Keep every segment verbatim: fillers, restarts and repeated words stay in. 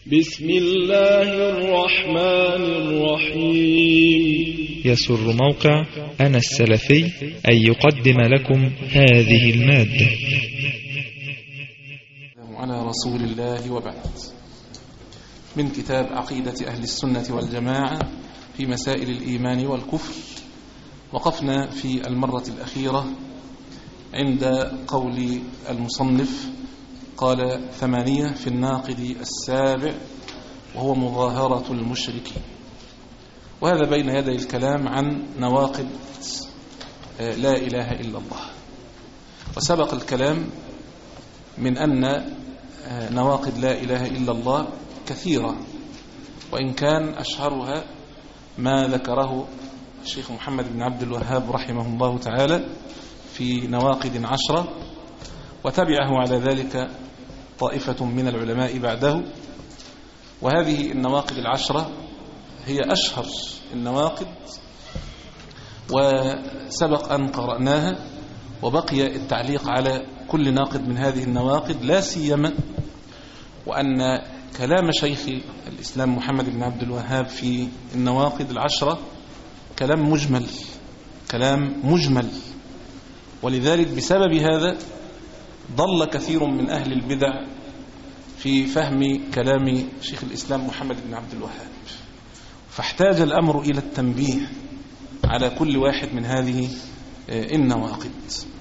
بسم الله الرحمن الرحيم. يسر موقع أنا السلفي أن يقدم لكم هذه المادة. على رسول الله وبعد، من كتاب عقيدة أهل السنة والجماعة في مسائل الإيمان والكفر. وقفنا في المرة الأخيرة عند قول المصنف قال ثمانية في الناقض السابع وهو مظاهرة المشركين، وهذا بين يدي الكلام عن نواقض لا إله إلا الله. وسبق الكلام من أن نواقض لا إله إلا الله كثيرة، وإن كان أشهرها ما ذكره الشيخ محمد بن عبد الوهاب رحمه الله تعالى في نواقض عشرة، وتبعه على ذلك طائفة من العلماء بعده. وهذه النواقض العشرة هي أشهر النواقض، وسبق أن قرأناها، وبقي التعليق على كل ناقض من هذه النواقض، لا سيما وأن كلام شيخ الإسلام محمد بن عبد الوهاب في النواقض العشرة كلام مجمل كلام مجمل ولذلك بسبب هذا ضل كثير من أهل البدع في فهم كلام شيخ الإسلام محمد بن عبد الوهاب، فاحتاج الأمر إلى التنبيه على كل واحد من هذه النواقض.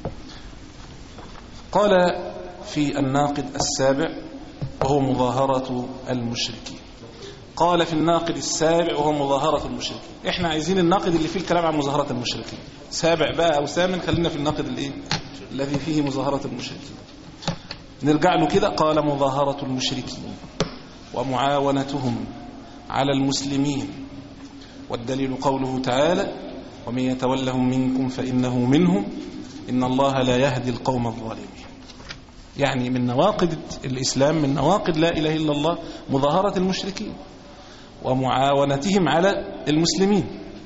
قال في الناقض السابع وهو مظاهرة المشركين، قال في الناقض السابع وهو مظاهرة المشركين. احنا عايزين الناقض اللي فيه الكلام عن مظاهرة المشركين، سابع بقى أو ثامن، خلينا في الناقض الايه الذي فيه مظاهرة المشركين. نرجع له كده. قال مظاهرة المشركين ومعاونتهم على المسلمين، والدليل قوله تعالى ومن يتولهم منكم فإنه منهم إن الله لا يهدي القوم الظالمين. يعني من نواقض الإسلام، من نواقض لا إله إلا الله، مظاهرة المشركين ومعاونتهم على المسلمين.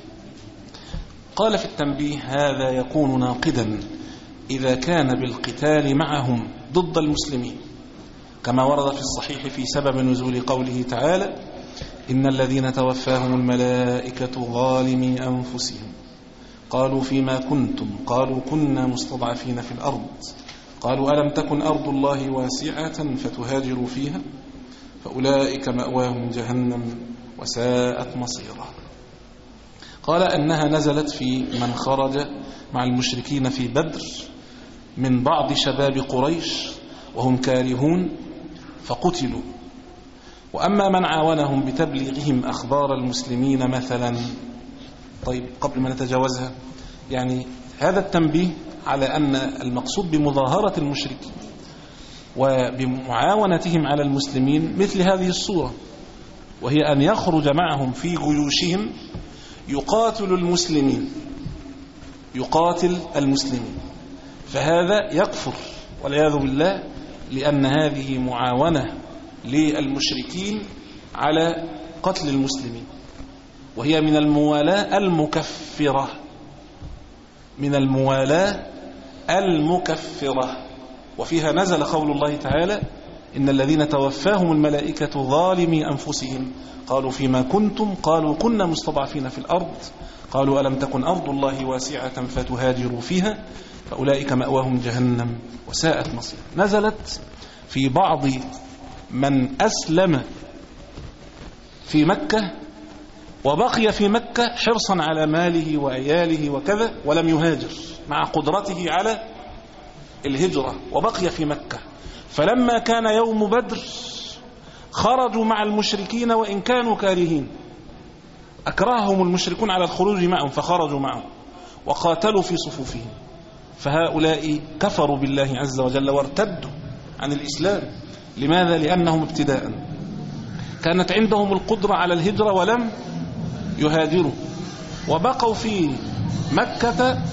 قال في التنبيه هذا يكون ناقضا إذا كان بالقتال معهم ضد المسلمين، كما ورد في الصحيح في سبب نزول قوله تعالى إن الذين توفاهم الملائكة ظالمي أنفسهم قالوا فيما كنتم قالوا كنا مستضعفين في الأرض قالوا ألم تكن أرض الله واسعة فتهاجروا فيها فأولئك مأواهم جهنم وساءت مصيرا. قال أنها نزلت في من خرج مع المشركين في بدر من بعض شباب قريش وهم كارهون فقتلوا، وأما من عاونهم بتبليغهم أخبار المسلمين مثلا. طيب قبل ما نتجاوزها، يعني هذا التنبيه على أن المقصود بمظاهرة المشركين وبمعاونتهم على المسلمين مثل هذه الصورة، وهي أن يخرج معهم في جيوشهم يقاتل المسلمين يقاتل المسلمين فهذا يكفر والعياذ بالله، لأن هذه معاونة للمشركين على قتل المسلمين، وهي من الموالاة المكفرة من الموالاة المكفرة وفيها نزل قول الله تعالى إن الذين توفاهم الملائكة ظالمي أنفسهم قالوا فيما كنتم قالوا كنا مستضعفين في الأرض قالوا ألم تكن أرض الله واسعة فتهاجروا فيها فأولئك مأواهم جهنم وساءت مصيرا. نزلت في بعض من أسلم في مكة وبقي في مكة حرصا على ماله وعياله وكذا ولم يهاجر مع قدرته على الهجرة وبقي في مكة، فلما كان يوم بدر خرجوا مع المشركين وإن كانوا كارهين، أكرههم المشركون على الخروج معهم فخرجوا معهم وقاتلوا في صفوفهم، فهؤلاء كفروا بالله عز وجل وارتدوا عن الإسلام. لماذا؟ لأنهم ابتداء كانت عندهم القدرة على الهجرة ولم يهاجروا، وبقوا في مكة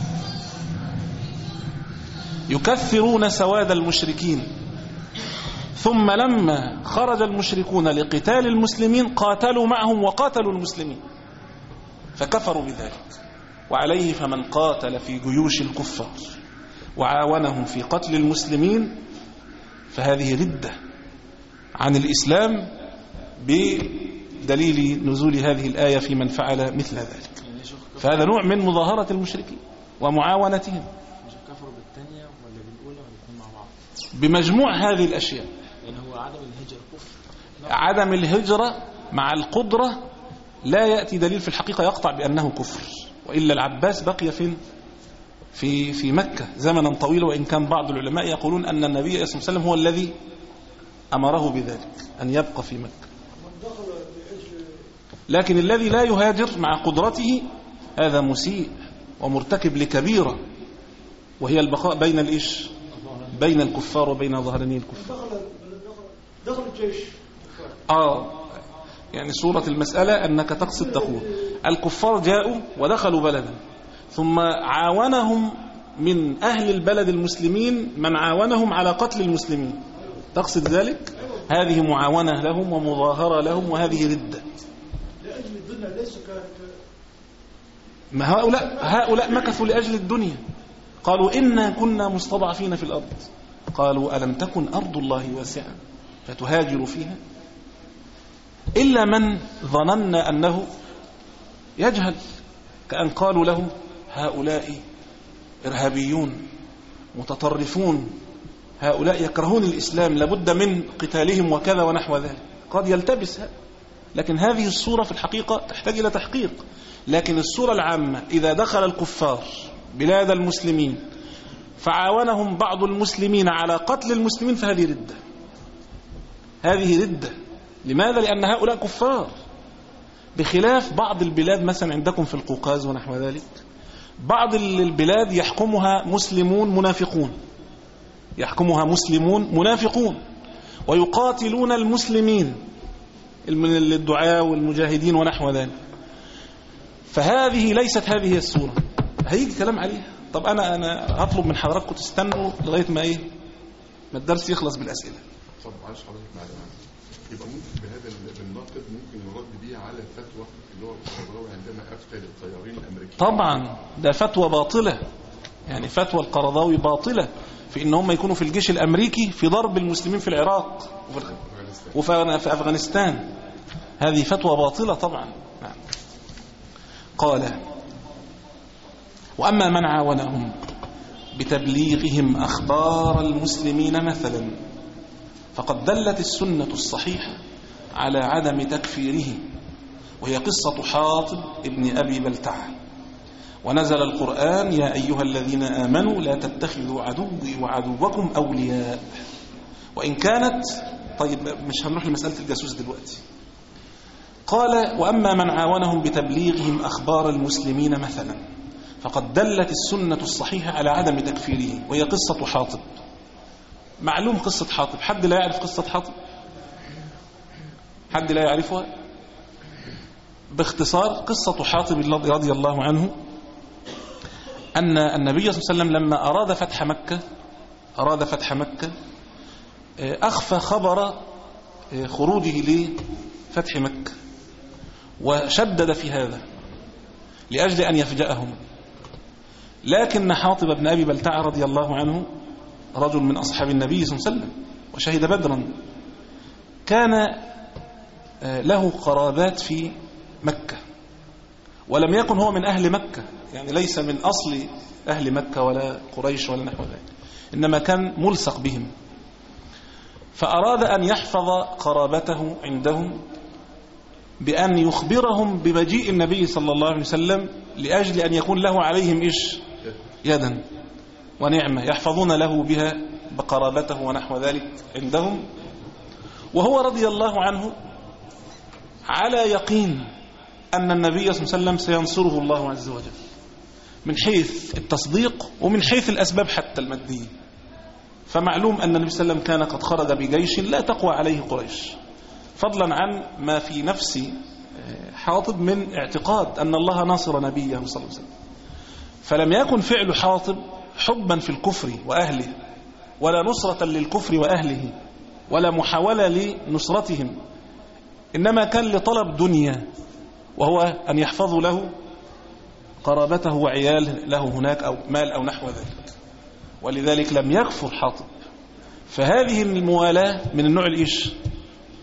يكثرون سواد المشركين، ثم لما خرج المشركون لقتال المسلمين قاتلوا معهم وقاتلوا المسلمين فكفروا بذلك. وعليه فمن قاتل في جيوش الكفار وعاونهم في قتل المسلمين فهذه ردة عن الإسلام بدليل نزول هذه الآية في من فعل مثل ذلك. فهذا نوع من مظاهرة المشركين ومعاونتهم. كفروا بالثانية ولا بالأولى ولا الاثنين مع بعض؟ بمجموع هذه الأشياء. يعني هو عدم الهجرة كفر. عدم الهجرة مع القدرة لا يأتي دليل في الحقيقة يقطع بأنه كفر، وإلا العباس بقي في في في مكة زمنا طويلا، وإن كان بعض العلماء يقولون أن النبي صلى الله عليه وسلم هو الذي أمره بذلك أن يبقى في مكة. لكن الذي لا يهاجر مع قدرته هذا مسيء ومرتكب لكبيرة، وهي البقاء بين الإيش بين الكفار وبين ظهراني الكفار. دخل الجيش. آه يعني صورة المسألة أنك تقصد تقول الكفار جاءوا ودخلوا بلدا، ثم عاونهم من أهل البلد المسلمين من عاونهم على قتل المسلمين، تقصد ذلك؟ هذه معاونة لهم ومظاهرة لهم، وهذه ردة. لأجل الدنيا ليس ك ما هؤلاء هؤلاء مكثوا لأجل الدنيا. قالوا إنا كنا مستضعفين في الأرض، قالوا ألم تكن أرض الله واسعة فتهاجروا فيها، إلا من ظننا أنه يجهل، كأن قالوا له هؤلاء إرهابيون متطرفون، هؤلاء يكرهون الإسلام لابد من قتالهم وكذا ونحو ذلك. قد يلتبس هذا، لكن هذه الصورة في الحقيقة تحتاج إلى تحقيق. لكن الصورة العامة إذا دخل الكفار بلاد المسلمين فعاونهم بعض المسلمين على قتل المسلمين فهذه ردة. هذه ردة. لماذا؟ لأن هؤلاء كفار، بخلاف بعض البلاد مثلا عندكم في القوقاز ونحو ذلك، بعض البلاد يحكمها مسلمون منافقون، يحكمها مسلمون منافقون ويقاتلون المسلمين من الدعاة والمجاهدين ونحو ذلك. فهذه ليست هذه الصورة، هيجي كلام عليها. طب أنا أنا هطلب من حضراتكم تستنوا لغاية ما إيه ما الدرس يخلص بالأسئلة. طب عايز حضرتك معلومة، يبقى ممكن بهذا الناقد ممكن يرد بيه على الفتوى اللي هو القرضاوي عندما أفتى للطيارين الأمريكيين؟ طبعا ده فتوى باطلة، يعني فتوى القرضاوي باطلة في إن هم يكونوا في الجيش الأمريكي في ضرب المسلمين في العراق وفي أفغانستان. هذه فتوى باطلة طبعا. نعم. قال وأما من عاونهم بتبليغهم أخبار المسلمين مثلا فقد دلت السنة الصحيحة على عدم تكفيره، وهي قصة حاطب ابن أبي بلتعة. ونزل القرآن يا أيها الذين آمنوا لا تتخذوا عدوي وعدوكم أولياء وإن كانت. طيب مش هنروح لمسألة الجاسوس دلوقتي. قال وأما من عاونهم بتبليغهم أخبار المسلمين مثلا فقد دلت السنة الصحيحة على عدم تكفيره، وهي قصة حاطب. معلوم قصة حاطب، حد لا يعرف قصة حاطب؟ حد لا يعرفها؟ باختصار قصة حاطب رضي الله عنه أن النبي صلى الله عليه وسلم لما أراد فتح مكة أراد فتح مكة أخفى خبر خروجه لفتح مكة وشدد في هذا لأجل أن يفجأهم. لكن حاطب بن أبي بلتعة رضي الله عنه رجل من أصحاب النبي صلى الله عليه وسلم وشهد بدرا، كان له قرابات في مكة ولم يكن هو من أهل مكة، يعني ليس من أصل أهل مكة ولا قريش ولا نحو ذلك، إنما كان ملصق بهم. فأراد أن يحفظ قرابته عندهم بأن يخبرهم بمجيء النبي صلى الله عليه وسلم لأجل أن يكون له عليهم إيش يدا ونعمة يحفظون له بها بقرابته ونحو ذلك عندهم. وهو رضي الله عنه على يقين أن النبي صلى الله عليه وسلم سينصره الله عز وجل من حيث التصديق ومن حيث الأسباب حتى المادية. فمعلوم أن النبي صلى الله عليه وسلم كان قد خرج بجيش لا تقوى عليه قريش، فضلا عن ما في نفس حاطب من اعتقاد أن الله ناصر نبيه صلى الله عليه وسلم. فلم يكن فعل حاطب حبا في الكفر وأهله ولا نصرة للكفر وأهله ولا محاولة لنصرتهم، إنما كان لطلب دنيا، وهو أن يحفظوا له قرابته وعيال له هناك أو مال أو نحو ذلك، ولذلك لم يكفر حاطب. فهذه الموالاة من النوع الإيش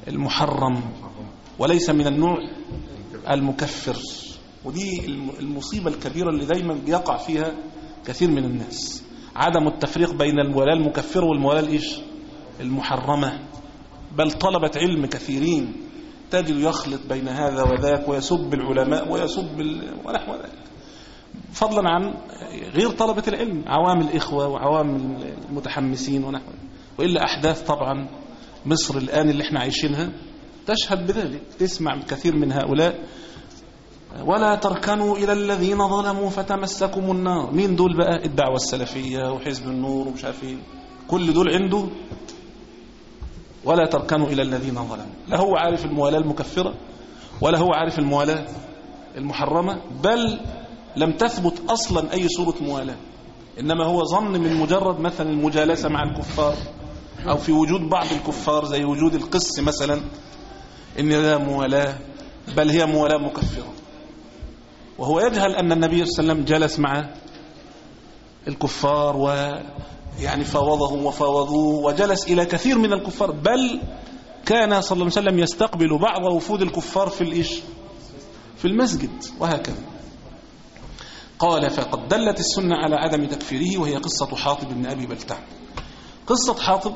المحرم وليس من النوع المكفر. ودي المصيبة الكبيرة اللي دايما بيقع فيها كثير من الناس، عدم التفريق بين الموالاة المكفرة والموالاة الإيش المحرمة. بل طلبة علم كثيرين تجد يخلط بين هذا وذاك ويسب العلماء ويسب ال... ونحو ذلك، فضلا عن غير طلبة العلم، عوام الإخوة وعوام المتحمسين ونحو ذلك. وإلا أحداث طبعا مصر الآن اللي احنا عايشينها تشهد بذلك. تسمع كثير من هؤلاء ولا تركنوا إلى الذين ظلموا فتمسكم النار. مين دول بقى؟ الدعوة السلفية وحزب النور ومش عارفين، كل دول عنده ولا تركنوا إلى الذين ظلموا. لا هو عارف الموالاة المكفرة ولا هو عارف الموالاة المحرمة، بل لم تثبت أصلا أي صورة موالاة، إنما هو ظن من مجرد مثلا المجالسة مع الكفار أو في وجود بعض الكفار زي وجود القس مثلا إن لا موالاة، بل هي موالاة مكفرة. وهو يجهل أن النبي صلى الله عليه وسلم جلس مع الكفار ويعني فاوضهم وفاوضوه، وجلس إلى كثير من الكفار، بل كان صلى الله عليه وسلم يستقبل بعض وفود الكفار في الإيش في المسجد وهكذا. قال فقد دلت السنة على عدم تكفيره، وهي قصة حاطب بن أبي بلتع. قصة حاطب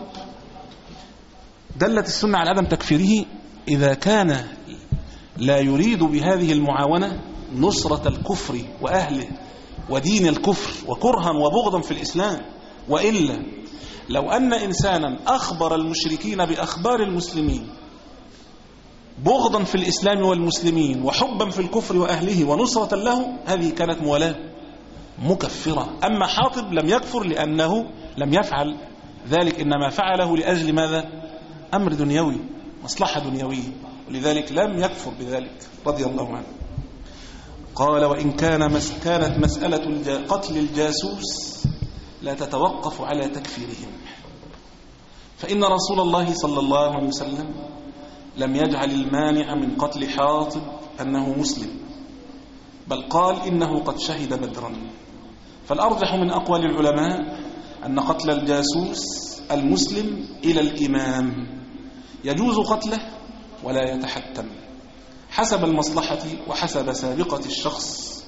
دلت السنة على عدم تكفيره إذا كان لا يريد بهذه المعاونة نصرة الكفر وأهله ودين الكفر وكرها وبغضا في الإسلام. وإلا لو أن إنسانا أخبر المشركين بأخبار المسلمين بغضا في الإسلام والمسلمين وحبا في الكفر وأهله ونصرة له، هذه كانت موالاة مكفرة. أما حاطب لم يكفر لأنه لم يفعل ذلك، إنما فعله لأجل ماذا؟ أمر دنيوي، مصلحة دنيوية، ولذلك لم يكفر بذلك رضي الله عنه. قال وإن كان مس كانت مسألة قتل الجاسوس لا تتوقف على تكفيرهم، فإن رسول الله صلى الله عليه وسلم لم يجعل المانع من قتل حاطب أنه مسلم، بل قال إنه قد شهد بدرا. فالأرجح من أقوال العلماء أن قتل الجاسوس المسلم إلى الإمام يجوز قتله ولا يتحتم حسب المصلحة وحسب سابقة الشخص.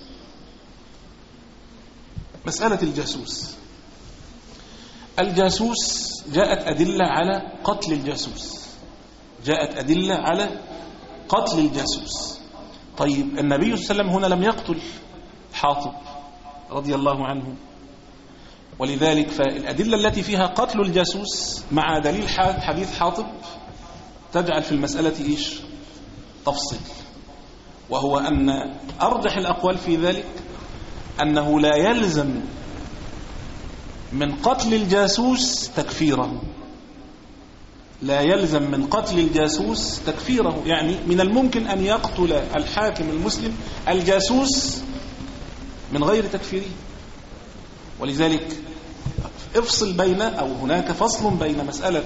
مسألة الجاسوس، الجاسوس جاءت أدلة على قتل الجاسوس، جاءت أدلة على قتل الجاسوس. طيب النبي صلى الله عليه وسلم هنا لم يقتل حاطب رضي الله عنه، ولذلك فالأدلة التي فيها قتل الجاسوس مع دليل حديث حاطب تجعل في المسألة إيش؟ تفصيل، وهو أن أرجح الأقوال في ذلك أنه لا يلزم من قتل الجاسوس تكفيره، لا يلزم من قتل الجاسوس تكفيره. يعني من الممكن أن يقتل الحاكم المسلم الجاسوس من غير تكفيره. ولذلك افصل بين أو هناك فصل بين مسألة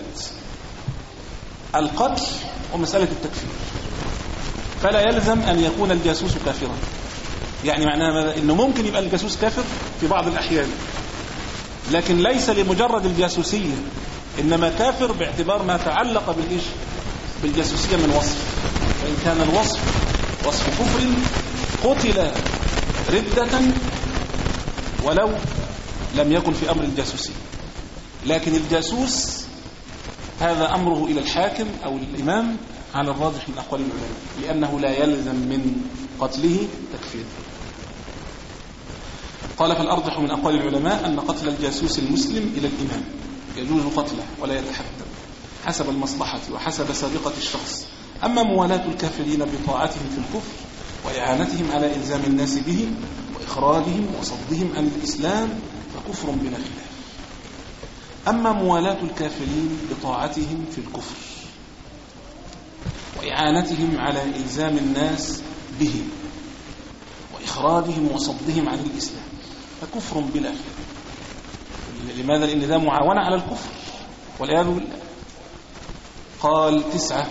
القتل ومسألة التكفير. فلا يلزم أن يكون الجاسوس كافرا، يعني معناها ماذا؟ إنه ممكن يبقى الجاسوس كافر في بعض الأحيان، لكن ليس لمجرد الجاسوسية، إنما كافر باعتبار ما تعلق بالإيش؟ بالجاسوسية من وصف. فإن كان الوصف وصف كفر قتل ردة ولو لم يكن في أمر الجاسوسية. لكن الجاسوس هذا أمره إلى الحاكم أو الإمام على الراجح من أقوال العلماء، لأنه لا يلزم من قتله تكفير. قال فالأرجح من أقوال العلماء أن قتل الجاسوس المسلم إلى الإمام يجوز قتله ولا يتحتم حسب المصلحة وحسب سابقة الشخص. أما موالاة الكافرين بطاعتهم في الكفر وإعانتهم على إلزام الناس به وإخراجهم وصدهم عن الإسلام فكفر بلا خلاف. أما موالاة الكافرين بطاعتهم في الكفر وإعانتهم على إلزام الناس به وإخراجهم وصدهم عن الإسلام فكفر بلا خلاف. لماذا؟ لأن ذا معاونة على الكفر والعياذ بالله. قال تسعة،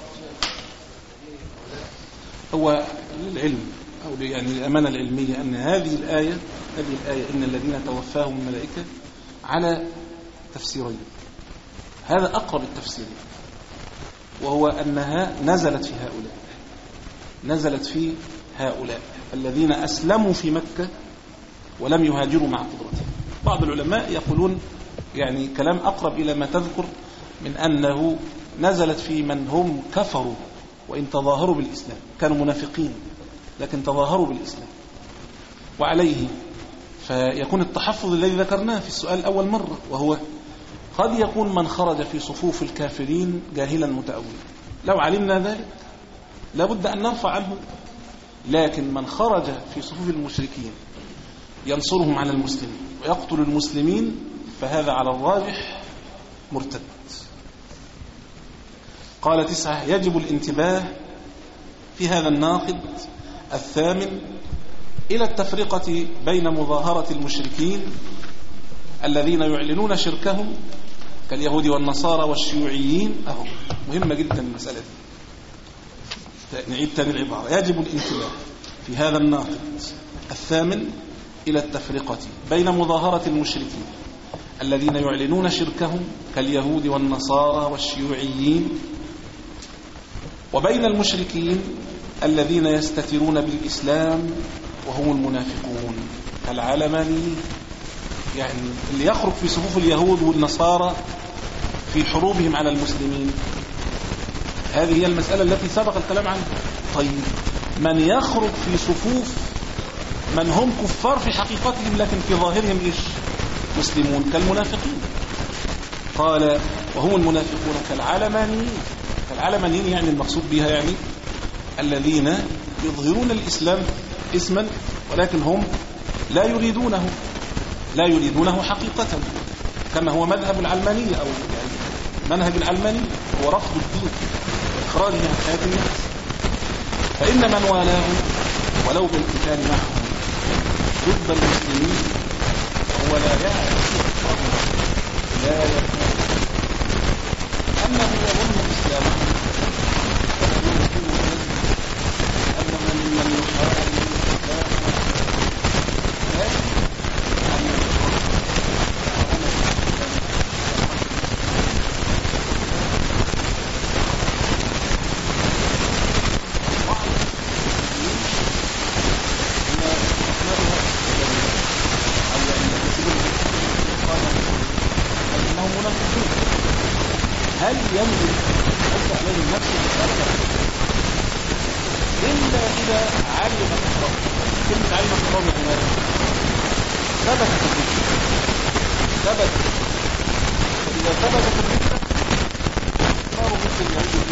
هو للعلم أو يعني الأمانة العلمية أن هذه الآية هذه الآية إن الذين توفاهم الملائكة على تفسيرين، هذا أقرب التفسيرين. وهو أنها نزلت في هؤلاء نزلت في هؤلاء الذين أسلموا في مكة ولم يهاجروا مع قدرتهم. بعض العلماء يقولون يعني كلام أقرب إلى ما تذكر من أنه نزلت في من هم كفروا وإن تظاهروا بالإسلام، كانوا منافقين لكن تظاهروا بالإسلام. وعليه فيكون التحفظ الذي ذكرناه في السؤال الأول مرة، وهو قد يكون من خرج في صفوف الكافرين جاهلا متأولا، لو علمنا ذلك لابد أن نرفع عنه، لكن من خرج في صفوف المشركين ينصرهم على المسلمين ويقتل المسلمين فهذا على الراجح مرتد. قال تسعة: يجب الانتباه في هذا الناقد الثامن إلى التفرقة بين مظاهرة المشركين الذين يعلنون شركهم كاليهود والنصارى والشيوعيين. أهو مهمة جدا المسألة دي، نعيد تاني العبارة: يجب الانتباه في هذا الناقد الثامن إلى التفرقة بين مظاهرة المشركين الذين يعلنون شركهم كاليهود والنصارى والشيوعيين وبين المشركين الذين يستترون بالإسلام وهم المنافقون كالعلمانيين، يعني اللي يخرج في صفوف اليهود والنصارى في حروبهم على المسلمين. هذه هي المسألة التي سبق الكلام عنها. طيب من يخرج في صفوف من هم كفار في حقيقتهم لكن في ظاهرهم إيش؟ مسلمون كالمنافقين. قال وهم المنافقون كالعلمانيين. كالعلمانيين يعني المقصود بها يعني الذين يظهرون الإسلام اسما ولكن هم لا يريدونه لا يريدونه حقيقة، كما هو مذهب العلمانية أو يعني منهج العلماني هو رفض الدين وإخراجه عن حياة الناس. فإن من والاه ولو بالقتال معهم ضد المسلمين هو لا يعرف لا يعرف أنه يظن إسلامه أنه من يحارب هل يملك أن عليه النفس إلا إذا علم الحرام؟ كلمة علم الحرام هنا ثبت في الذكر ثبت فإذا ثبت في الذكر صاروا مثل اليهود.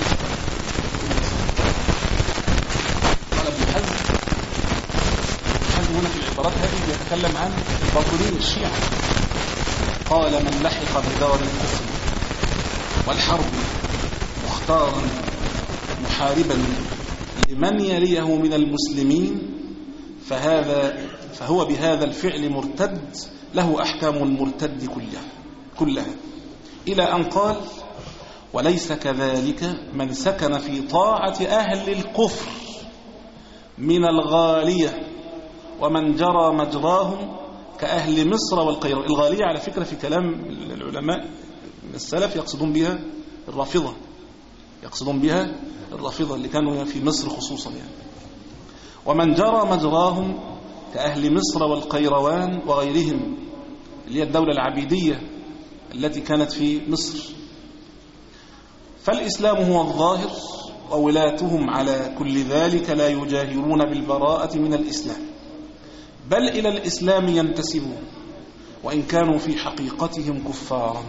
قال ابن حزم ابن حزم هنا في العبارات هذه يتكلم عن باطنين الشيعة. قال من لحق بدار الكفر والحرب مختارا محاربا لمن يليه من المسلمين فهذا فهو بهذا الفعل مرتد له أحكام المرتد كلها كلها إلى أن قال وليس كذلك من سكن في طاعة أهل الكفر من الغالية ومن جرى مجراهم كأهل مصر والقيروان. الغالية على فكرة في كلام العلماء السلف يقصدون بها الرافضة يقصدون بها الرافضة اللي كانوا في مصر خصوصا يعني. ومن جرى مجراهم كأهل مصر والقيروان وغيرهم اللي هي الدولة العبيدية التي كانت في مصر. فالإسلام هو الظاهر وولاتهم على كل ذلك لا يجاهرون بالبراءة من الإسلام بل إلى الإسلام ينتسبون وإن كانوا في حقيقتهم كفارا.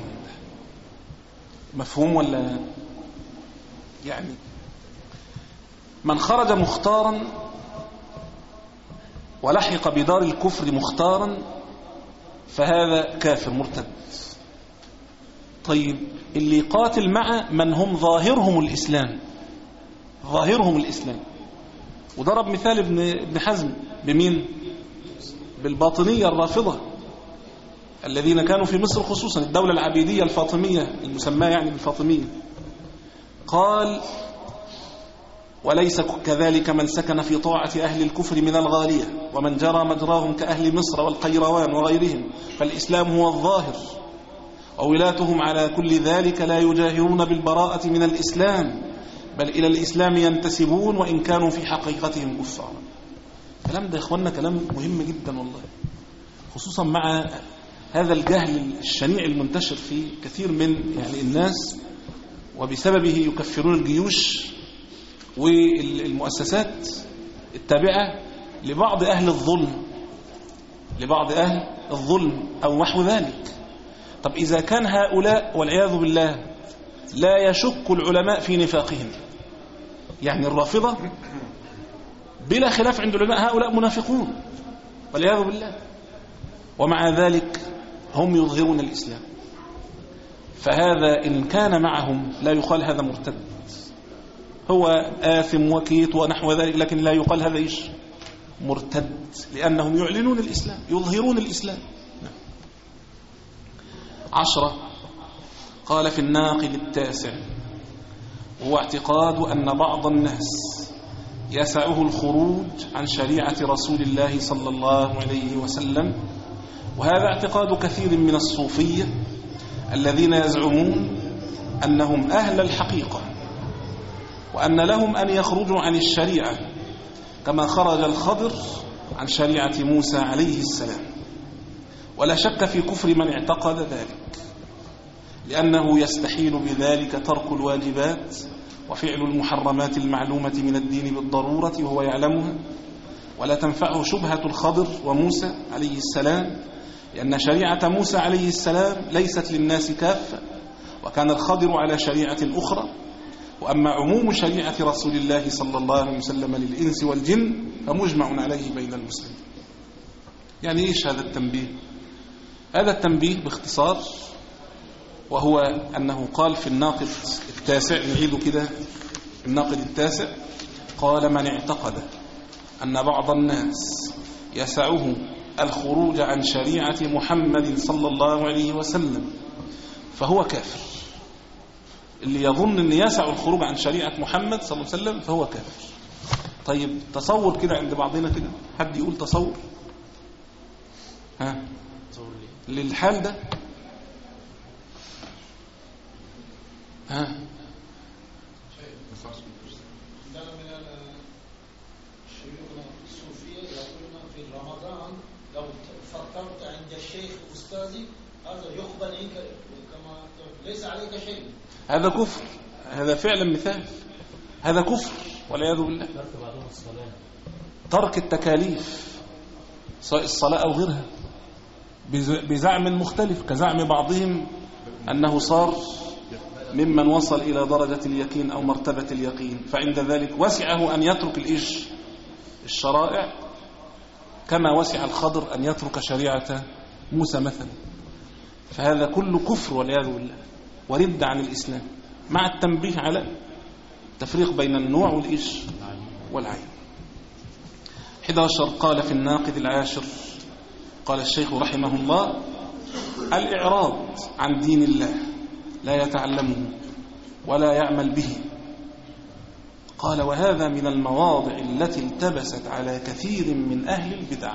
مفهوم ولا يعني من خرج مختارا ولحق بدار الكفر مختارا فهذا كافر مرتد. طيب اللي قاتل مع من هم ظاهرهم الإسلام ظاهرهم الإسلام وضرب مثال ابن ابن حزم بمين؟ بالباطنية الرافضة الذين كانوا في مصر خصوصا الدولة العبيدية الفاطمية المسماة يعني بالفاطمية. قال وليس كذلك من سكن في طاعة أهل الكفر من الغالية ومن جرى مجراهم كأهل مصر والقيروان وغيرهم فالإسلام هو الظاهر وولاتهم على كل ذلك لا يجاهرون بالبراءة من الإسلام بل إلى الإسلام ينتسبون وإن كانوا في حقيقتهم كفارا. الكلام ده يا إخواننا كلام مهم جدا والله، خصوصا مع هذا الجهل الشنيع المنتشر في كثير من يعني الناس، وبسببه يكفرون الجيوش والمؤسسات التابعة لبعض أهل الظلم لبعض أهل الظلم أو نحو ذلك. طب إذا كان هؤلاء والعياذ بالله لا يشك العلماء في نفاقهم، يعني الرافضة بلا خلاف عند العلماء هؤلاء منافقون والعياذ بالله، ومع ذلك هم يظهرون الإسلام، فهذا إن كان معهم لا يقال هذا مرتد، هو آثم وكيت ونحو ذلك، لكن لا يقال هذا إيش مرتد، لأنهم يعلنون الإسلام يظهرون الإسلام. عشرة، قال في الناقد التاسع: هو اعتقاد أن بعض الناس يسعه الخروج عن شريعة رسول الله صلى الله عليه وسلم، وهذا اعتقاد كثير من الصوفية الذين يزعمون أنهم أهل الحقيقة، وأن لهم أن يخرجوا عن الشريعة كما خرج الخضر عن شريعة موسى عليه السلام. ولا شك في كفر من اعتقد ذلك، لأنه يستحيل بذلك ترك الواجبات وفعل المحرمات المعلومة من الدين بالضرورة وهو يعلمها، ولا تنفعه شبهة الخضر وموسى عليه السلام، لأن شريعة موسى عليه السلام ليست للناس كافة، وكان الخضر على شريعة أخرى. وأما عموم شريعة رسول الله صلى الله عليه وسلم للإنس والجن فمجمع عليه بين المسلمين. يعني إيش هذا التنبيه؟ هذا التنبيه باختصار وهو أنه قال في الناقد التاسع، نعيد كده الناقد التاسع، قال: من اعتقد أن بعض الناس يسعه الخروج عن شريعة محمد صلى الله عليه وسلم فهو كافر. اللي يظن أن يسع الخروج عن شريعة محمد صلى الله عليه وسلم فهو كافر. طيب تصور كده عند بعضنا كده، حد يقول تصور ها للحال ده؟ ها عندنا من الشيوخ الصوفية يقولون في رمضان لو فطرت عند الشيخ أستاذي هذا يقبل عليك كما ليس عليك شيء. هذا كفر، هذا فعلا مثال، هذا كفر والعياذ بالله. ترك التكاليف سواء الصلاة أو غيرها بزعم مختلف، كزعم بعضهم أنه صار ممن وصل إلى درجة اليقين أو مرتبة اليقين، فعند ذلك وسعه أن يترك الإيش الشرائع كما وسع الخضر أن يترك شريعة موسى مثلا. فهذا كله كفر والعياذ بالله ورد عن الإسلام، مع التنبيه على التفريق بين النوع والإيش والعين. أحد عشر، قال في الناقد العاشر، قال الشيخ رحمه الله: الإعراض عن دين الله لا يتعلمه ولا يعمل به. قال: وهذا من المواضع التي التبست على كثير من أهل البدع.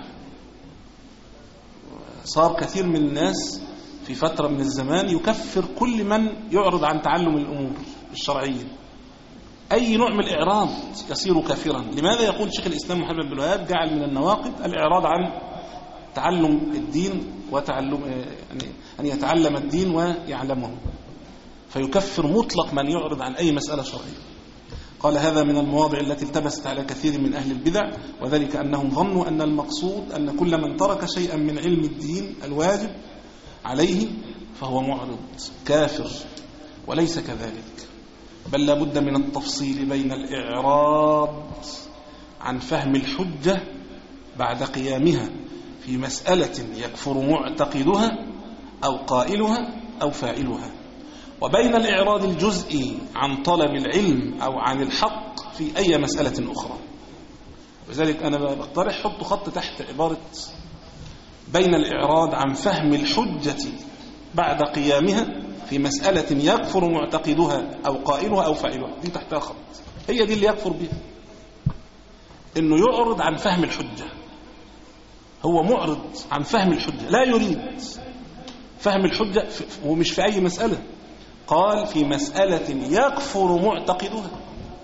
صار كثير من الناس في فترة من الزمان يكفر كل من يعرض عن تعلم الأمور الشرعية، أي نوع من الإعراض يصير كافرا. لماذا؟ يقول شيخ الإسلام محمد بن الوهاب: جعل من النواقض الإعراض عن تعلم الدين وتعلم أن يتعلم الدين ويعلمه، فيكفر مطلق من يعرض عن أي مسألة شرعية. قال: هذا من المواضع التي التبست على كثير من أهل البدع، وذلك أنهم ظنوا أن المقصود أن كل من ترك شيئا من علم الدين الواجب عليه فهو معرض كافر، وليس كذلك، بل لابد من التفصيل بين الإعراض عن فهم الحجة بعد قيامها في مسألة يكفر معتقدها أو قائلها أو فاعلها، وبين الإعراض الجزئي عن طلب العلم أو عن الحق في أي مسألة أخرى. وذلك أنا بقترح حط خط تحت عبارة بين الإعراض عن فهم الحجة بعد قيامها في مسألة يكفر معتقدها أو قائلها أو فاعلها، دي تحتها خط، هي دي اللي يكفر بها، إنه يعرض عن فهم الحجة. هو معرض عن فهم الحجة، لا يريد فهم الحجة، ومش في أي مسألة، قال في مسألة يكفر معتقدها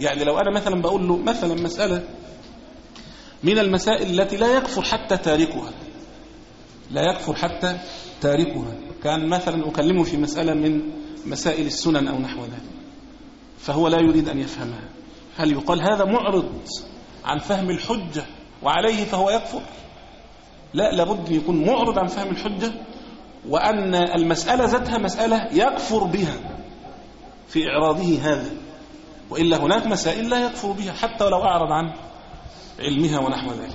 يعني لو أنا مثلا بقول له مثلا مسألة من المسائل التي لا يكفر حتى تاركها، لا يكفر حتى تاركها، كان مثلا أكلمه في مسألة من مسائل السنن أو نحو ذلك، فهو لا يريد أن يفهمها، هل يقال هذا معرض عن فهم الحجة وعليه فهو يكفر؟ لا، لابد أن يكون معرض عن فهم الحجة، وأن المسألة ذاتها مسألة يكفر بها في إعراضه هذا، وإلا هناك مسائل لا يكفر بها حتى ولو أعرض عن علمها ونحو ذلك.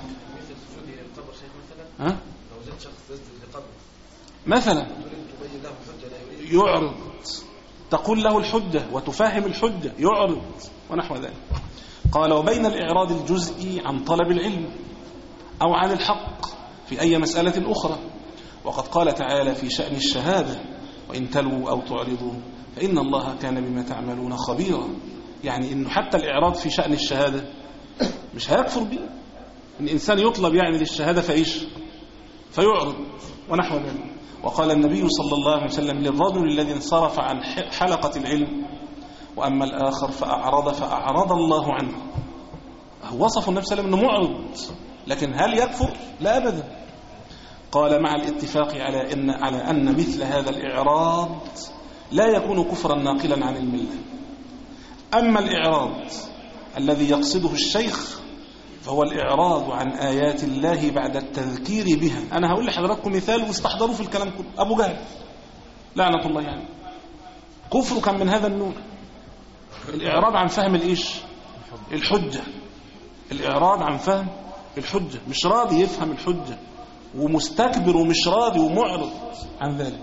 ها؟ مثلا يعرض، تقول له الحجة وتفهم الحجة، يعرض ونحو ذلك. قال وبين الإعراض الجزئي عن طلب العلم أو عن الحق في أي مسألة أخرى، وقد قال تعالى في شأن الشهادة وإن تلووا أو تعرضوا فإن الله كان بما تعملون خبيرا، يعني إنه حتى الإعراض في شأن الشهادة مش هيكفر به، إن إنسان يطلب يعني للشهادة فإيش فيعرض ونحو ذلك. وقال النبي صلى الله عليه وسلم للرجل الذي انصرف عن حلقة العلم وأما الآخر فأعرض فأعرض الله عنه، وصف النبي صلى الله عليه وسلم أنه معرض، لكن هل يكفر؟ لا أبدا. قال مع الاتفاق على أن, على أن مثل هذا الإعراض لا يكون كفرا ناقلا عن الملة. أما الإعراض الذي يقصده الشيخ فهو الإعراض عن آيات الله بعد التذكير بها. أنا هقول لحضراتكم مثال واستحضروا في الكلام كله. أبو جهل لعنة الله يعني كفر كان من هذا النوع، الإعراض عن فهم الإيش الحجة، الإعراض عن فهم الحجة، مش راضي يفهم الحجة ومستكبر ومش راضي ومعرض عن ذلك،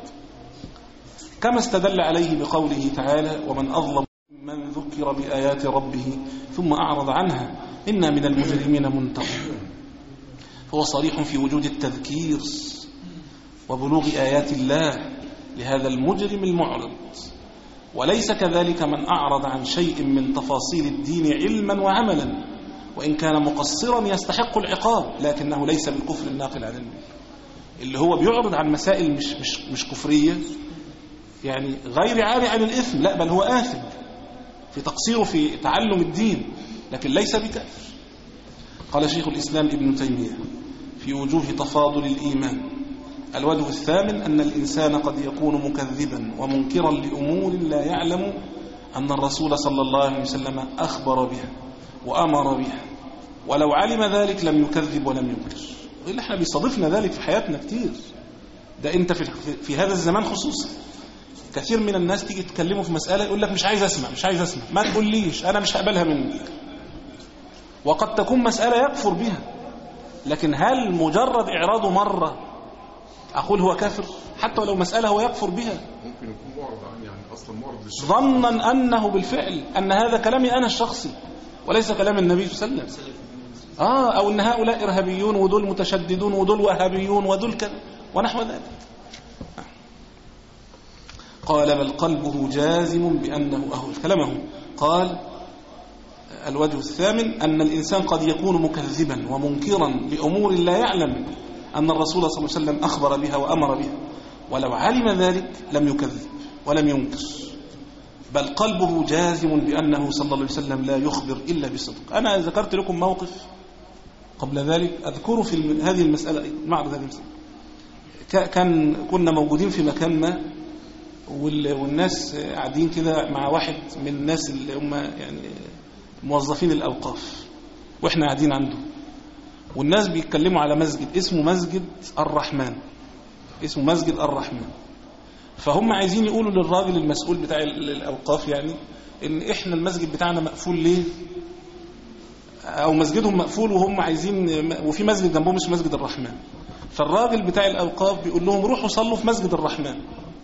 كما استدل عليه بقوله تعالى ومن أظلم من ذكر بآيات ربه ثم أعرض عنها إنا من المجرمين منتقم. فهو صريح في وجود التذكير وبلوغ آيات الله لهذا المجرم المعرض، وليس كذلك من أعرض عن شيء من تفاصيل الدين علما وعملا وإن كان مقصرا يستحق العقاب، لكنه ليس بالكفر الناقل عن الملة. اللي هو بيعرض عن مسائل مش, مش, مش كفرية، يعني غير عاري عن الإثم، لا بل هو آثم في تقصيره في تعلم الدين، لكن ليس بكافر. قال شيخ الإسلام ابن تيمية في وجوه تفاضل الإيمان الوجه الثامن أن الإنسان قد يكون مكذبا ومنكرا لأمور لا يعلم أن الرسول صلى الله عليه وسلم أخبر بها وأمر بها، ولو علم ذلك لم يكذب ولم ينكر. وإلا احنا بيصادفنا ذلك في حياتنا كتير، ده انت في, في هذا الزمان خصوصا كثير من الناس تيجي تكلمه في مسألة يقول لك مش عايز أسمع مش عايز أسمع ما تقوليش أنا مش هقبلها منك، وقد تكون مسألة يكفر بها، لكن هل مجرد إعراضه مرة أقول هو كافر؟ حتى ولو مسألة هو يكفر بها ممكن يكون معرض عن يعني أصلا معرض للشخص ظنا أنه بالفعل أن هذا كلامي أنا الشخصي وليس كلام النبي صلى الله عليه وسلم، آه أو أن هؤلاء إرهابيون ودول متشددون ودول وهابيون ودول كذا ونحو ذلك. قال بل قلبه جازم بأنه أهو كلامه. قال الوجه الثامن أن الإنسان قد يكون مكذبا ومنكرا لأمور لا يعلم أن الرسول صلى الله عليه وسلم أخبر بها وأمر بها، ولو علم ذلك لم يكذب ولم ينكر، بل قلبه جازم بأنه صلى الله عليه وسلم لا يخبر إلا بصدق. أنا ذكرت لكم موقف قبل ذلك أذكره في هذه المسألة معرض هذه المسألة. كان كنا موجودين في مكان ما والناس قاعدين كده مع واحد من الناس اللي هم يعني موظفين الأوقاف، وإحنا قاعدين عنده، والناس بيتكلموا على مسجد اسمه مسجد الرحمن، اسمه مسجد الرحمن. فهم عايزين يقولوا للراجل المسؤول بتاع الأوقاف يعني إن إحنا المسجد بتاعنا مقفول ليه، أو مسجدهم مقفول وهم عايزين، وفي مسجد جنبهم اسمه مسجد الرحمن. فالراجل بتاع الأوقاف بيقول لهم روحوا صلوا في مسجد الرحمن.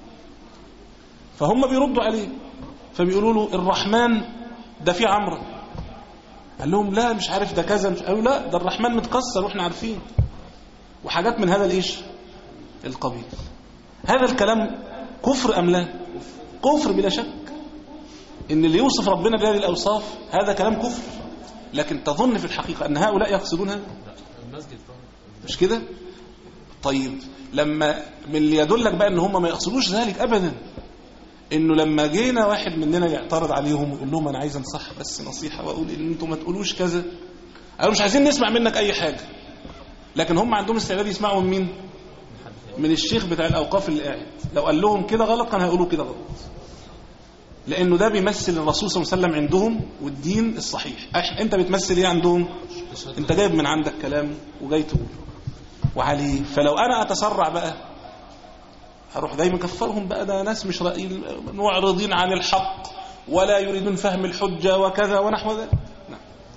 فهم بيردوا عليه فبيقولوا له الرحمن ده في عمرة. قال لهم لا مش عارف ده كذا، مش قالوا لا ده الرحمن متكسر واحنا عارفين، وحاجات من هذا الايش القبيل. هذا الكلام كفر ام لا؟ كفر بلا شك. ان اللي يوصف ربنا بهذه الاوصاف هذا كلام كفر، لكن تظن في الحقيقة ان هؤلاء يقصدون هذا؟ مش كده؟ طيب لما من اللي يدلك بقى ان هم ما يقصدوش ذلك ابدا انه لما جينا واحد مننا يعترض عليهم ويقول لهم انا عايز انصح بس نصيحه واقول ان انتم ما تقولوش كذا، قالوا مش عايزين نسمع منك اي حاجه، لكن هم عندهم استعداد يسمعوا من مين؟ من الشيخ بتاع الاوقاف اللي قاعد. لو قال لهم كده غلط كان هيقولوا كده غلط، لانه ده بيمثل الرسول صلى الله عليه وسلم عندهم والدين الصحيح. انت بتمثل ايه عندهم؟ انت جايب من عندك كلام وجاي تقول وعليه. فلو انا اتسرع بقى هروح دايما كفرهم بقى، ده ناس مش رأيين معرضين عن الحق ولا يريدون فهم الحجة وكذا ونحو ذلك. نعم.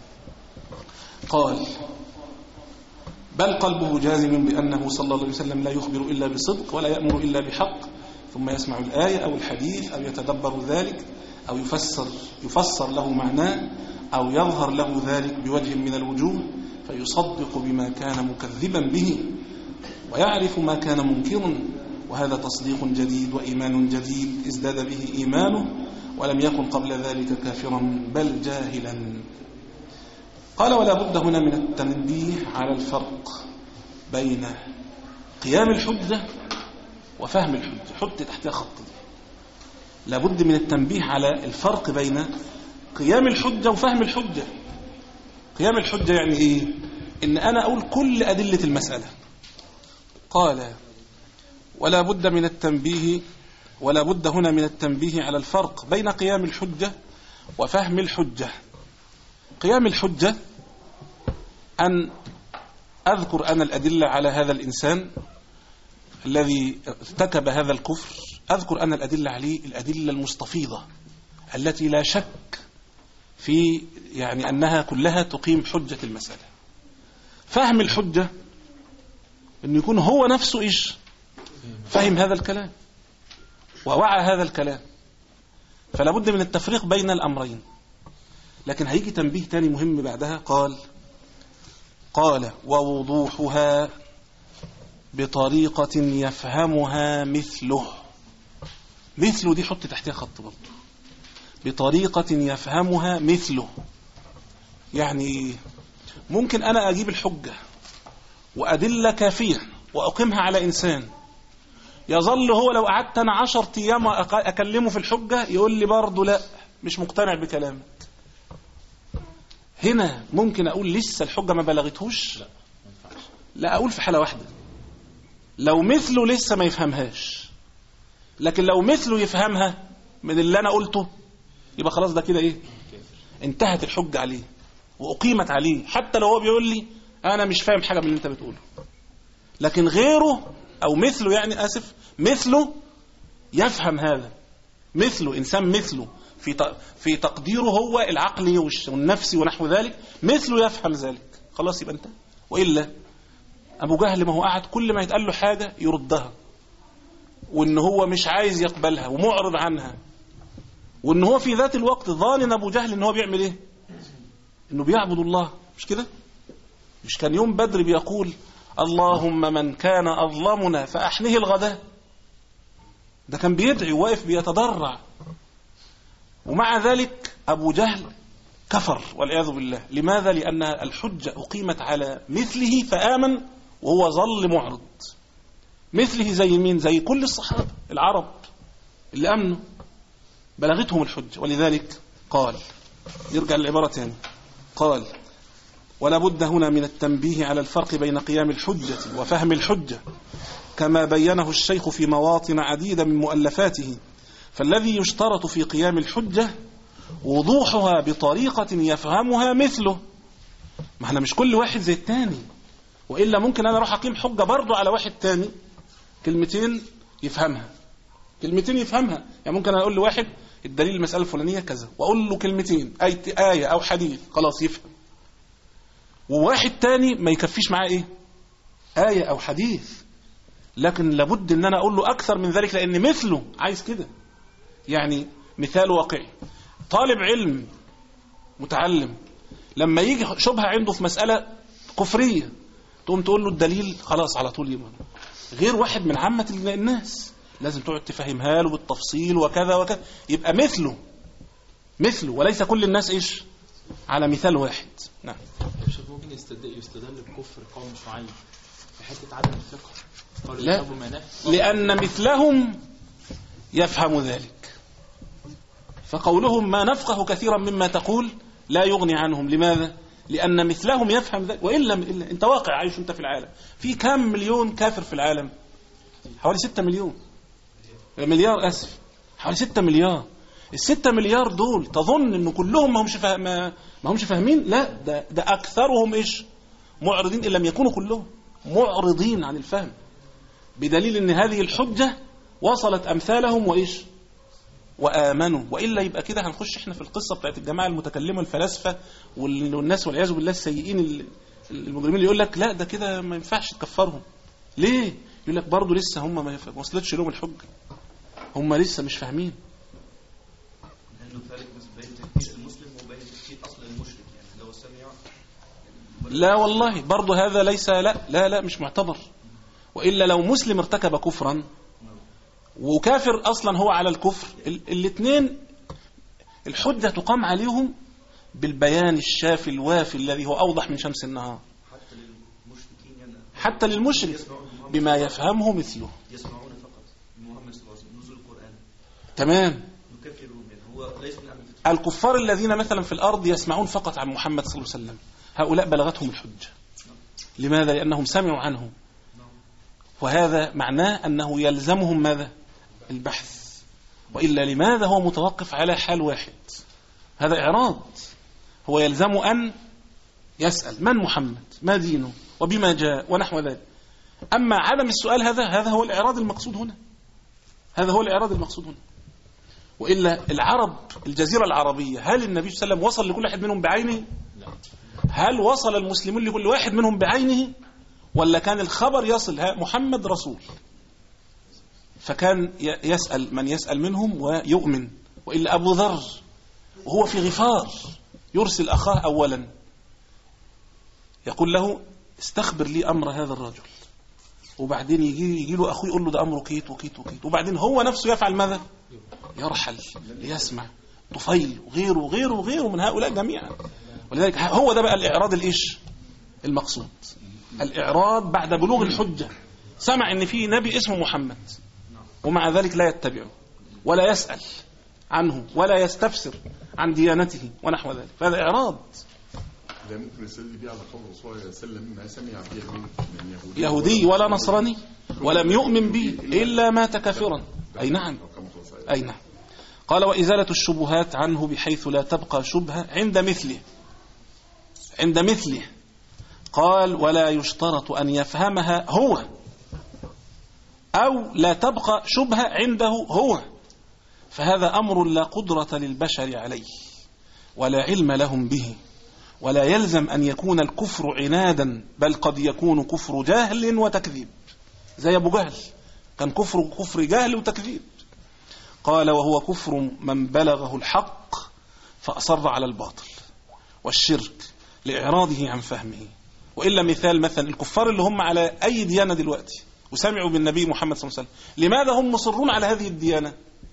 قال بل قلبه جازم بأنه صلى الله عليه وسلم لا يخبر إلا بصدق ولا يأمر إلا بحق، ثم يسمع الآية أو الحديث أو يتدبر ذلك أو يفسر, يفسر له معناه أو يظهر له ذلك بوجه من الوجوه فيصدق بما كان مكذبا به ويعرف ما كان منكرا، وهذا تصديق جديد وإيمان جديد ازداد به إيمانه ولم يكن قبل ذلك كافرا بل جاهلا. قال ولا بد هنا من التنبيه على الفرق بين قيام الحجة وفهم الحجة. حط تحتها خط دي. لا بد من التنبيه على الفرق بين قيام الحجة وفهم الحجة. قيام الحجة يعني إيه؟ إن أنا أقول كل أدلة المسألة. قال ولا بد من التنبيه ولا بد هنا من التنبيه على الفرق بين قيام الحجة وفهم الحجة. قيام الحجة أن أذكر أنا الأدلة على هذا الإنسان الذي ارتكب هذا الكفر، أذكر أنا الأدلة عليه الأدلة المستفيضة التي لا شك في يعني أنها كلها تقيم حجة المسألة. فهم الحجة أن يكون هو نفسه إيش؟ فهم هذا الكلام ووعى هذا الكلام. فلا بد من التفريق بين الأمرين. لكن هيجي تنبيه تاني مهم بعدها. قال قال ووضوحها بطريقة يفهمها مثله. مثله دي حط تحتها خط برضه. بطريقة يفهمها مثله يعني ممكن أنا أجيب الحجة وأدلة كافية وأقيمها على إنسان، يظل هو لو قعدت أنا عشر أيام أكلمه في الحجة يقول لي برضه لا مش مقتنع بكلامك. هنا ممكن أقول لسه الحجة ما بلغتهوش؟ لا, لا أقول في حالة واحدة، لو مثله لسه ما يفهمهاش. لكن لو مثله يفهمها من اللي أنا قلته يبقى خلاص ده كده إيه؟ انتهت الحجة عليه وأقيمت عليه، حتى لو هو بيقول لي أنا مش فاهم حاجة من اللي أنت بتقوله. لكن غيره أو مثله يعني آسف مثله يفهم هذا، مثله إنسان مثله في في تقديره هو العقلي والنفسي ونحو ذلك، مثله يفهم ذلك، خلاص يبقى انت. وإلا أبو جهل ما هو قاعد كل ما يتقال له حاجة يردها، وإن هو مش عايز يقبلها ومعرض عنها، وإن هو في ذات الوقت ظانن أبو جهل إن هو بيعمل إيه؟ إنه بيعبد الله، مش كده؟ مش كان يوم بدر بيقول اللهم من كان أظلمنا فأحنه الغداء؟ ده كان بيدعي وواقف بيتضرع. ومع ذلك أبو جهل كفر والعياذ بالله. لماذا؟ لأن الحجة أقيمت على مثله فآمن وهو ظل معرض. مثله زي مين؟ زي كل الصحابة العرب اللي أمنوا بلغتهم الحجة. ولذلك قال، يرجع للعبارة تاني، قال ولا بد هنا من التنبيه على الفرق بين قيام الحجة وفهم الحجة كما بينه الشيخ في مواطن عديدة من مؤلفاته. فالذي يشترط في قيام الحجة وضوحها بطريقة يفهمها مثله. ما احنا مش كل واحد زي التاني، وإلا ممكن أنا أروح أقيم حجة برضو على واحد تاني كلمتين يفهمها كلمتين يفهمها يعني ممكن أنا أقول لواحد الدليل المسألة الفلانية كذا وأقول له كلمتين آية أو حديث خلاص يفهم، وواحد تاني ما يكفيش معاه إيه؟ آية أو حديث، لكن لابد أن أنا أقول له أكثر من ذلك لأن مثله عايز كده. يعني مثال واقعي، طالب علم متعلم لما يجي شبهة عنده في مسألة كفرية تقوم تقول له الدليل خلاص على طول يبقى. غير واحد من عامة الناس لازم تقعد تفهمها له بالتفصيل وكذا وكذا، يبقى مثله مثله وليس كل الناس إيش على مثال واحد. نعم. ممكن يستدل يستدل بكفر قوم معين في حتة عدم الفقه؟ لا، لأن مثلهم يفهم ذلك. فقولهم ما نفقه كثيرا مما تقول لا يغني عنهم. لماذا؟ لأن مثلهم يفهم ذلك. وإلا إلا أنت واقع عايش أنت في العالم، في كم مليون كافر في العالم؟ حوالي ستة مليون مليار أسف حوالي ستة مليار. الستة مليار دول تظن أنه كلهم ما همش فاهم ما همش فاهمين؟ لا، ده, ده أكثرهم إيش؟ معرضين، إن لم يكونوا كلهم معرضين عن الفهم، بدليل أن هذه الحجة وصلت أمثالهم وإيش؟ وآمنوا. وإلا يبقى كده هنخش إحنا في القصة بتاعت الجماعة المتكلمة الفلاسفة والناس والعياذ بالله السيئين المجرمين اللي يقول لك لا ده كده ما ينفعش تكفرهم. ليه؟ يقول لك برضه لسه هم ما وصلتش لهم الحجة، هم لسه مش فاهمين. لأنه فارق بين تفكير المسلم وبين تفكير أصل المشرك، يعني لو سمع. لا والله برضه هذا ليس لا لا لا مش معتبر. وإلا لو مسلم ارتكب كفرا وكافر أصلا هو على الكفر، الاثنين الحجة تقام عليهم بالبيان الشافي الوافي الذي هو أوضح من شمس النهار. حتى للمشركين يعني حتى للمشرك بما يفهمه مثله. يسمعون فقط محمد صلى الله عليه وسلم نزول القرآن. تمام. يكفرون يعني هو ليس من أهل الفتوى. الكفار الذين مثلا في الأرض يسمعون فقط عن محمد صلى الله عليه وسلم، هؤلاء بلغتهم الحجة. لماذا؟ لأنهم سمعوا عنه، وهذا معناه أنه يلزمهم ماذا؟ البحث. وإلا لماذا هو متوقف على حال واحد؟ هذا إعراض. هو يلزم أن يسأل من محمد، ما دينه، وبما جاء، ونحو ذلك. أما عدم السؤال هذا هذا هو الإعراض المقصود هنا. هذا هو الإعراض المقصود هنا. وإلا العرب، الجزيرة العربية، هل النبي صلى الله عليه وسلم وصل لكل واحد منهم بعينه؟ هل وصل المسلمون لكل واحد منهم بعينه؟ ولا كان الخبر يصل ها محمد رسول، فكان يسأل من يسأل منهم ويؤمن. وإلا أبو ذر وهو في غفار يرسل أخاه أولا يقول له استخبر لي أمر هذا الرجل، وبعدين يجي, يجي له أخوه يقول له ده أمره كيت وكيت وكيت، وبعدين هو نفسه يفعل ماذا؟ يرحل ليسمع. طفيل وغيره وغيره وغيره من هؤلاء جميعا. ولذلك هو ده بقى الإعراض الإيش المقصود، الإعراض بعد بلوغ الحجة. سمع إن في نبي اسمه محمد ومع ذلك لا يتبعه ولا يسأل عنه ولا يستفسر عن ديانته ونحو ذلك، فهذا إعراض. ده ممكن يسأل بيه على قول الرسول صلى الله عليه وسلم ما سمع فيه من يهودي, يهودي ولا نصراني ولم يؤمن به إلا مات كافرا. أي نعم، أي نعم. قال وإزالة الشبهات عنه بحيث لا تبقى شبهة عند مثله. عند مثله قال ولا يشترط أن يفهمها هو، أو لا تبقى شبهة عنده هو، فهذا أمر لا قدرة للبشر عليه ولا علم لهم به، ولا يلزم أن يكون الكفر عنادا، بل قد يكون كفر جهل وتكذيب، زي أبو جهل كان كفر كفر جهل وتكذيب. قال وهو كفر من بلغه الحق فأصر على الباطل والشرك لإعراضه عن فهمه. وإلا مثال مثلا الكفار اللي هم على أي ديانة دلوقتي وسمعوا بالنبي محمد صلى الله عليه وسلم، لماذا هم مصرون على هذه الديانة؟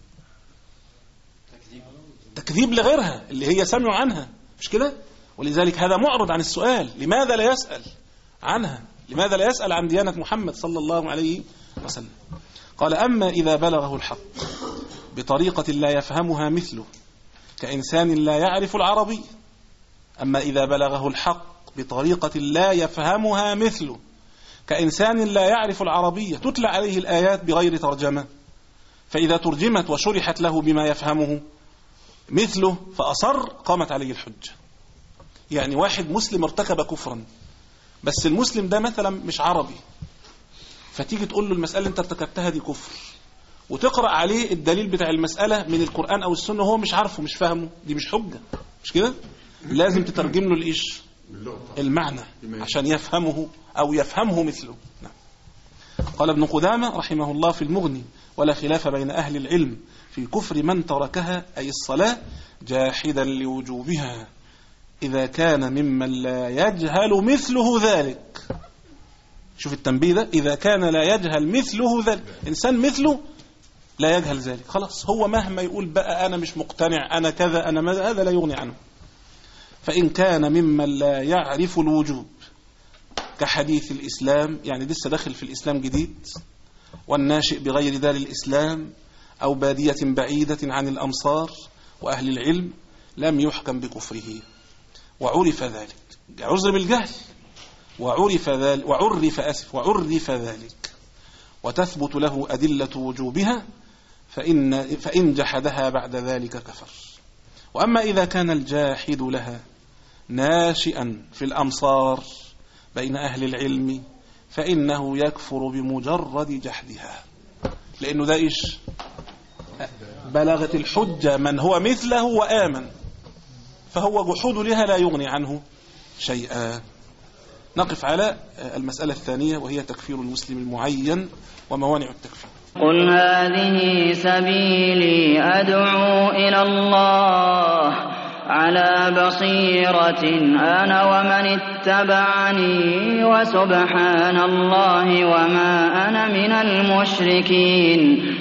تكذيب لغيرها اللي هي سمعوا عنها، مش كده؟ ولذلك هذا معرض عن السؤال، لماذا لا يسأل عنها؟ لماذا لا يسأل عن ديانة محمد صلى الله عليه وسلم؟ قال أما إذا بلغه الحق بطريقة لا يفهمها مثله كإنسان لا يعرف العربي، أما إذا بلغه الحق بطريقة لا يفهمها مثله كإنسان لا يعرف العربية تتلى عليه الآيات بغير ترجمة، فإذا ترجمت وشرحت له بما يفهمه مثله فأصر قامت عليه الحجة. يعني واحد مسلم ارتكب كفرا، بس المسلم ده مثلا مش عربي، فتيجي تقول له المسألة انت ارتكبتها دي كفر، وتقرأ عليه الدليل بتاع المسألة من القرآن أو السنة وهو مش عارفه مش فاهمه، دي مش حجة، مش كده؟ لازم تترجم له الإيش؟ المعنى عشان يفهمه أو يفهمه مثله. نعم. قال ابن قدامة رحمه الله في المغني ولا خلاف بين أهل العلم في كفر من تركها أي الصلاة جاحدا لوجوبها إذا كان ممن لا يجهل مثله ذلك. شوف التنبيه ده، إذا كان لا يجهل مثله ذلك، إنسان مثله لا يجهل ذلك، خلاص هو مهما يقول بقى أنا مش مقتنع أنا كذا أنا ماذا، هذا لا يغني عنه. فإن كان ممن لا يعرف الوجوب كحديث الإسلام، يعني لسه داخل في الإسلام جديد والناشئ بغير دار الإسلام أو بادية بعيدة عن الأمصار وأهل العلم لم يحكم بكفره، وعرف ذلك، عذر بالجهل، وعرف ذلك وعرف أسف وعرف ذلك وتثبت له أدلة وجوبها، فإن فإن جحدها بعد ذلك كفر. وأما إذا كان الجاحد لها ناشئا في الأمصار بين أهل العلم فإنه يكفر بمجرد جحدها، لأنه ده إيش؟ بلغت الحجة من هو مثله وآمن، فهو جحود لها لا يغني عنه شيئا. نقف على المسألة الثانية وهي تكفير المسلم المعين وموانع التكفير. قل هذه سبيلي أدعو إلى الله على بصيرة أنا ومن اتبعني وسبحان الله وما أنا من المشركين.